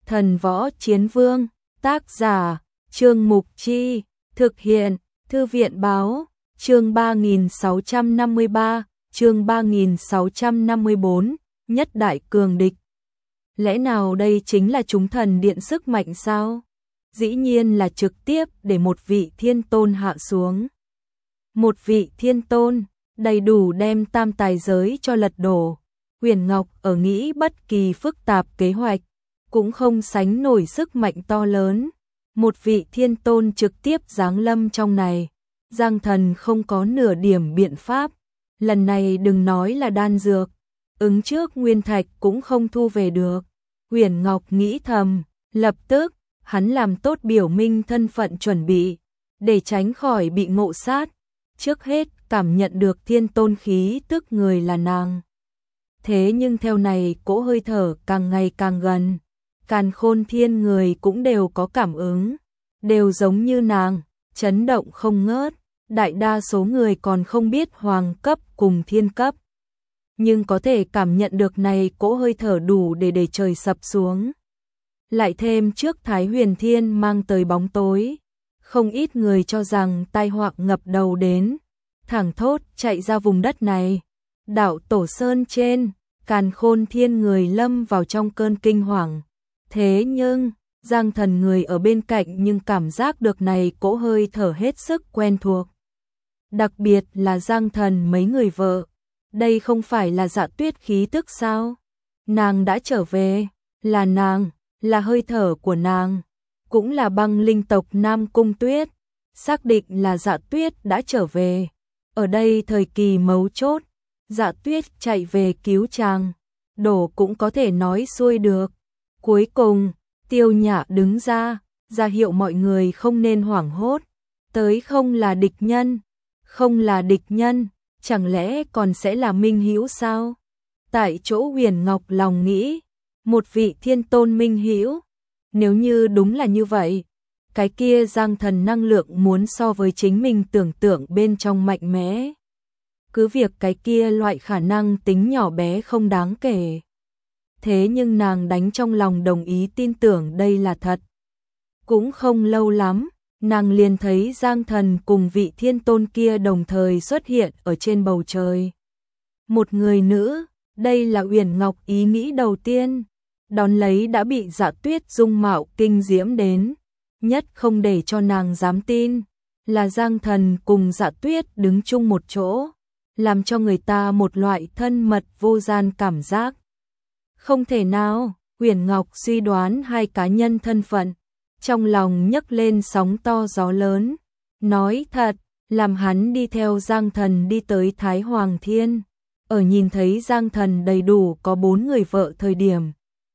Thần Võ Chiến Vương, tác giả, Trương Mục Chi, thực hiện, Thư viện Báo, chương 3653, chương 3654, nhất đại cường địch. Lẽ nào đây chính là chúng thần điện sức mạnh sao? Dĩ nhiên là trực tiếp để một vị thiên tôn hạ xuống. Một vị thiên tôn, đầy đủ đem tam tài giới cho lật đổ. Huyền Ngọc ở nghĩ bất kỳ phức tạp kế hoạch, cũng không sánh nổi sức mạnh to lớn. Một vị thiên tôn trực tiếp giáng lâm trong này. Giang Thần không có nửa điểm biện pháp. Lần này đừng nói là đan dược, ứng trước nguyên thạch cũng không thu về được. Huyền Ngọc nghĩ thầm, lập tức, hắn làm tốt biểu minh thân phận chuẩn bị, để tránh khỏi bị ngộ sát. Trước hết, cảm nhận được thiên tôn khí tức người là nàng. Thế nhưng theo này cỗ hơi thở càng ngày càng gần, càn khôn thiên người cũng đều có cảm ứng, đều giống như nàng, chấn động không ngớt. Đại đa số người còn không biết hoàng cấp cùng thiên cấp, nhưng có thể cảm nhận được này cỗ hơi thở đủ để trời sập xuống. Lại thêm trước Thái Huyền Thiên mang tới bóng tối, không ít người cho rằng tai họa ngập đầu đến, thẳng thốt chạy ra vùng đất này. Đạo Tổ Sơn trên, càn khôn thiên người lâm vào trong cơn kinh hoàng. Thế nhưng, Giang Thần người ở bên cạnh nhưng cảm giác được này cỗ hơi thở hết sức quen thuộc. Đặc biệt là Giang Thần mấy người vợ, đây không phải là Dạ Tuyết khí tức sao? Nàng đã trở về, là nàng, là hơi thở của nàng, cũng là băng linh tộc Nam Cung Tuyết, xác định là Dạ Tuyết đã trở về. Ở đây thời kỳ mấu chốt, Dạ Tuyết chạy về cứu chàng, đổ cũng có thể nói xuôi được. Cuối cùng, Tiêu Nhã đứng ra hiệu mọi người không nên hoảng hốt, tới không là địch nhân. Không là địch nhân, chẳng lẽ còn sẽ là minh hữu sao? Tại chỗ Huyền Ngọc lòng nghĩ, một vị thiên tôn minh hữu, nếu như đúng là như vậy, cái kia Giang Thần năng lượng muốn so với chính mình tưởng tượng bên trong mạnh mẽ. Cứ việc cái kia loại khả năng tính nhỏ bé không đáng kể. Thế nhưng nàng đánh trong lòng đồng ý tin tưởng đây là thật. Cũng không lâu lắm, nàng liền thấy Giang Thần cùng vị thiên tôn kia đồng thời xuất hiện ở trên bầu trời. Một người nữ, đây là Huyền Ngọc ý nghĩ đầu tiên, đón lấy đã bị Dạ Tuyết dung mạo kinh diễm đến, nhất không để cho nàng dám tin, là Giang Thần cùng Dạ Tuyết đứng chung một chỗ, làm cho người ta một loại thân mật vô gian cảm giác. Không thể nào, Huyền Ngọc suy đoán hai cá nhân thân phận. Trong lòng nhấc lên sóng to gió lớn, nói thật, làm hắn đi theo Giang Thần đi tới Thái Hoàng Thiên, ở nhìn thấy Giang Thần đầy đủ có 4 người vợ thời điểm.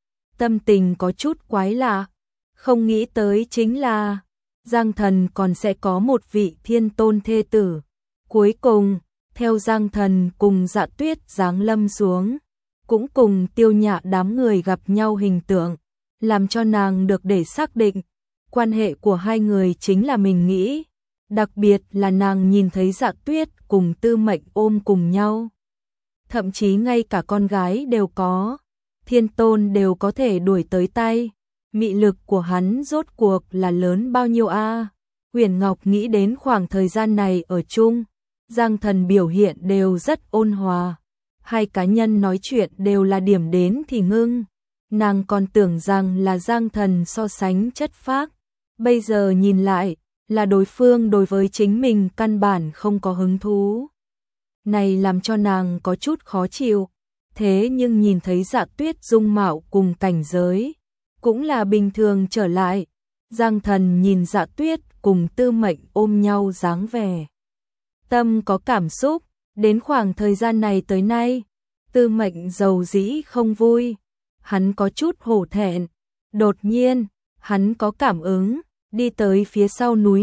Tâm tình có chút quái lạ, không nghĩ tới chính là Giang Thần còn sẽ có một vị thiên tôn thê tử. Cuối cùng, theo Giang Thần cùng Dạ Tuyết giáng lâm xuống, cũng cùng Tiêu Nhã đám người gặp nhau hình tượng, làm cho nàng được để xác định. Quan hệ của hai người chính là mình nghĩ, đặc biệt là nàng nhìn thấy Dạ Tuyết cùng Tư Mệnh ôm cùng nhau. Thậm chí ngay cả con gái đều có, thiên tôn đều có thể đuổi tới tay, mị lực của hắn rốt cuộc là lớn bao nhiêu a? Huyền Ngọc nghĩ đến khoảng thời gian này ở chung, Giang Thần biểu hiện đều rất ôn hòa, hai cá nhân nói chuyện đều là điểm đến thì ngưng, nàng còn tưởng rằng là Giang Thần so sánh chất phác. Bây giờ nhìn lại, là đối phương đối với chính mình căn bản không có hứng thú. Này làm cho nàng có chút khó chịu, thế nhưng nhìn thấy Dạ Tuyết dung mạo cùng cảnh giới, cũng là bình thường trở lại. Giang Thần nhìn Dạ Tuyết cùng Tư Mệnh ôm nhau dáng vẻ. Tâm có cảm xúc, đến khoảng thời gian này tới nay, Tư Mệnh dầu dĩ không vui, hắn có chút hổ thẹn. Đột nhiên, hắn có cảm ứng, đi tới phía sau núi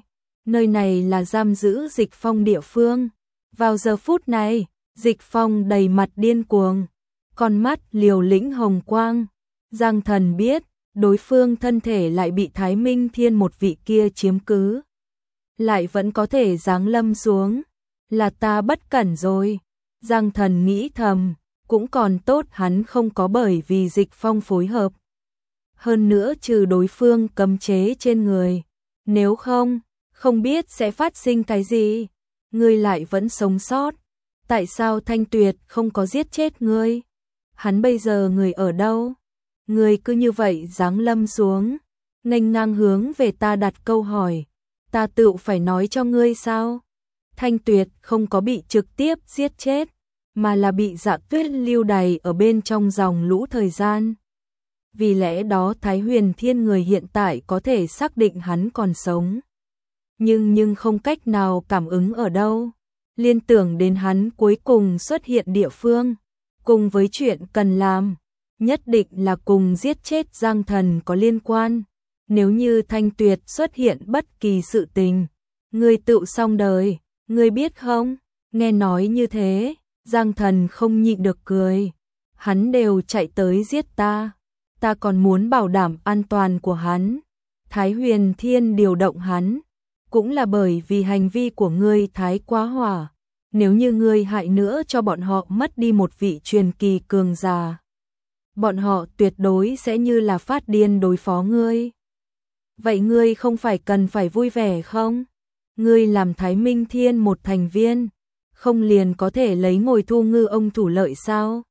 nơi này là giam giữ Dịch Phong địa phương. Vào giờ phút này, Dịch Phong đầy mặt điên cuồng, con mắt liều lĩnh hồng quang. Giang Thần biết, đối phương thân thể lại bị Thái Minh Thiên một vị kia chiếm cứ, lại vẫn có thể giáng lâm xuống, là ta bất cẩn rồi. Giang Thần nghĩ thầm, cũng còn tốt hắn không có bởi vì Dịch Phong phối hợp. hơn nữa trừ đối phương cấm chế trên người, nếu không, không biết sẽ phát sinh cái gì. Ngươi lại vẫn sống sót, tại sao Thanh Tuyệt không có giết chết ngươi? Hắn bây giờ người ở đâu? Ngươi cứ như vậy giáng lâm xuống, nghênh ngang hướng về ta đặt câu hỏi, ta tự phải nói cho ngươi sao? Thanh Tuyệt không có bị trực tiếp giết chết, mà là bị Dạ Tuyết lưu đày ở bên trong dòng lũ thời gian. Vì lẽ đó Thái Huyền Thiên người hiện tại có thể xác định hắn còn sống. Nhưng không cách nào cảm ứng ở đâu. Liên tưởng đến hắn cuối cùng xuất hiện địa phương, cùng với chuyện cần làm, nhất định là cùng giết chết Giang Thần có liên quan. Nếu như Thanh Tuyệt xuất hiện bất kỳ sự tình, ngươi tự xong đời, ngươi biết không? Nghe nói như thế, Giang Thần không nhịn được cười. Hắn đều chạy tới giết ta, ta còn muốn bảo đảm an toàn của hắn. Thái Huyền Thiên điều động hắn, cũng là bởi vì hành vi của ngươi thái quá hỏa. Nếu như ngươi hại nữa cho bọn họ mất đi một vị truyền kỳ cường giả, bọn họ tuyệt đối sẽ như là phát điên đối phó ngươi. Vậy ngươi không phải cần phải vui vẻ không? Ngươi làm Thái Minh Thiên một thành viên, không liền có thể lấy ngồi thu ngư ông thủ lợi sao?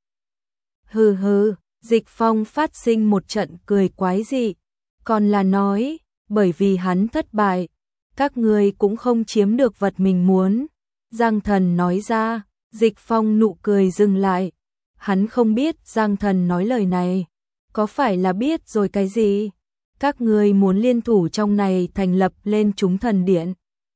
Hừ hừ, Dịch Phong phát sinh một trận cười quái dị, còn là nói, bởi vì hắn thất bại, các ngươi cũng không chiếm được vật mình muốn. Giang Thần nói ra, Dịch Phong nụ cười dừng lại, hắn không biết Giang Thần nói lời này, có phải là biết rồi cái gì? Các ngươi muốn liên thủ trong này thành lập lên chúng thần điện,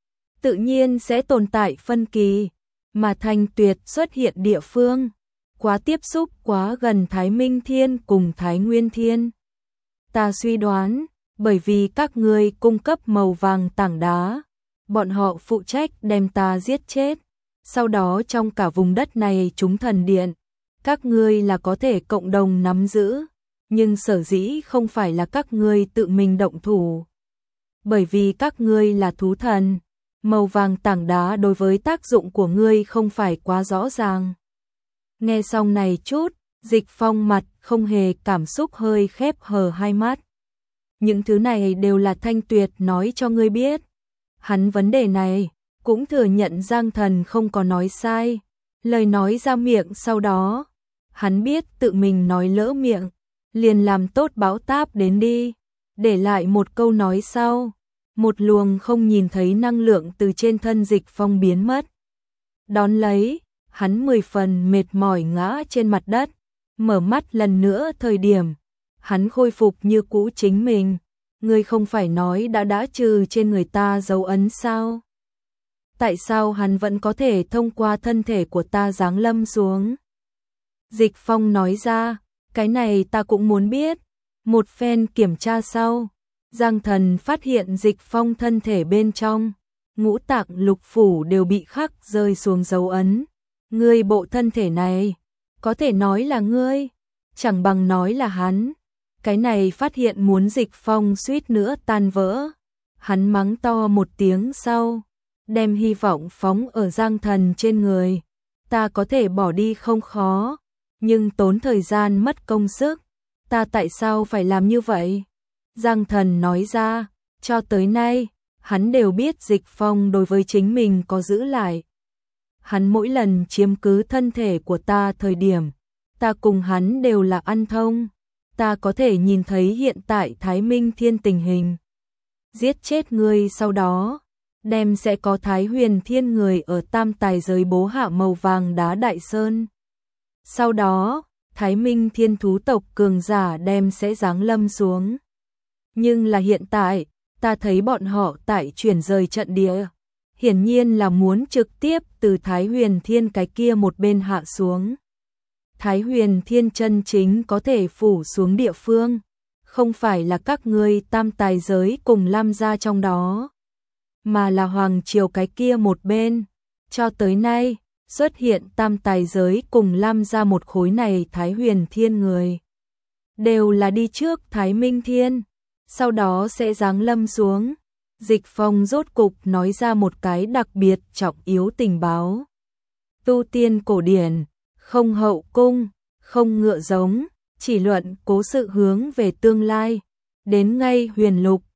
tự nhiên sẽ tồn tại phân kỳ, mà Thanh Tuyệt xuất hiện địa phương, quá tiếp xúc quá gần Thái Minh Thiên cùng Thái Nguyên Thiên. Ta suy đoán, bởi vì các ngươi cung cấp màu vàng tảng đá, bọn họ phụ trách đem ta giết chết, sau đó trong cả vùng đất này chúng thần điện, các ngươi là có thể cộng đồng nắm giữ, nhưng sở dĩ không phải là các ngươi tự mình động thủ. Bởi vì các ngươi là thú thần, màu vàng tảng đá đối với tác dụng của ngươi không phải quá rõ ràng. Nghe xong này chút, Dịch Phong mặt không hề cảm xúc hơi khép hờ hai mắt. Những thứ này đều là Thanh Tuyệt nói cho ngươi biết. Hắn vấn đề này, cũng thừa nhận Giang Thần không có nói sai. Lời nói ra miệng sau đó, hắn biết tự mình nói lỡ miệng, liền làm tốt báo táp đến đi. Để lại một câu nói sau, một luồng không nhìn thấy năng lượng từ trên thân Dịch Phong biến mất. Đón lấy, hắn 10 phần mệt mỏi ngã trên mặt đất, mở mắt lần nữa thời điểm, hắn khôi phục như cũ chính mình. Ngươi không phải nói đã trừ trên người ta dấu ấn sao? Tại sao hắn vẫn có thể thông qua thân thể của ta giáng lâm xuống? Dịch Phong nói ra, cái này ta cũng muốn biết. Một phen kiểm tra sau, Giang Thần phát hiện Dịch Phong thân thể bên trong, ngũ tạng lục phủ đều bị khắc rơi xuống dấu ấn. Ngươi bộ thân thể này, có thể nói là ngươi, chẳng bằng nói là hắn. Cái này phát hiện muốn Dịch Phong suýt nữa tan vỡ. Hắn mắng to một tiếng sau, đem hy vọng phóng ở Giang Thần trên người. Ta có thể bỏ đi không khó, nhưng tốn thời gian mất công sức. Ta tại sao phải làm như vậy? Giang Thần nói ra, cho tới nay, hắn đều biết Dịch Phong đối với chính mình có giữ lại. Hắn mỗi lần chiếm cứ thân thể của ta thời điểm, ta cùng hắn đều là ăn thông. Ta có thể nhìn thấy hiện tại Thái Minh Thiên tình hình. Giết chết ngươi sau đó, đem sẽ có Thái Huyền Thiên người ở tam tài giới bố hạ màu vàng đá Đại Sơn. Sau đó, Thái Minh Thiên thú tộc cường giả đem sẽ giáng lâm xuống. Nhưng là hiện tại, ta thấy bọn họ tại chuyển rời trận địa. Hiển nhiên là muốn trực tiếp từ Thái Huyền Thiên cái kia một bên hạ xuống. Thái Huyền Thiên chân chính có thể phủ xuống địa phương, không phải là các ngươi tam tài giới cùng Lam gia trong đó, mà là hoàng triều cái kia một bên. Cho tới nay, xuất hiện tam tài giới cùng Lam gia một khối này Thái Huyền Thiên người, đều là đi trước Thái Minh Thiên, sau đó sẽ giáng lâm xuống. Dịch Phong rốt cục nói ra một cái đặc biệt trọng yếu tình báo. Tu tiên cổ điển, không hậu cung, không ngựa giống, chỉ luận cố sự hướng về tương lai. Đến ngay huyền lục,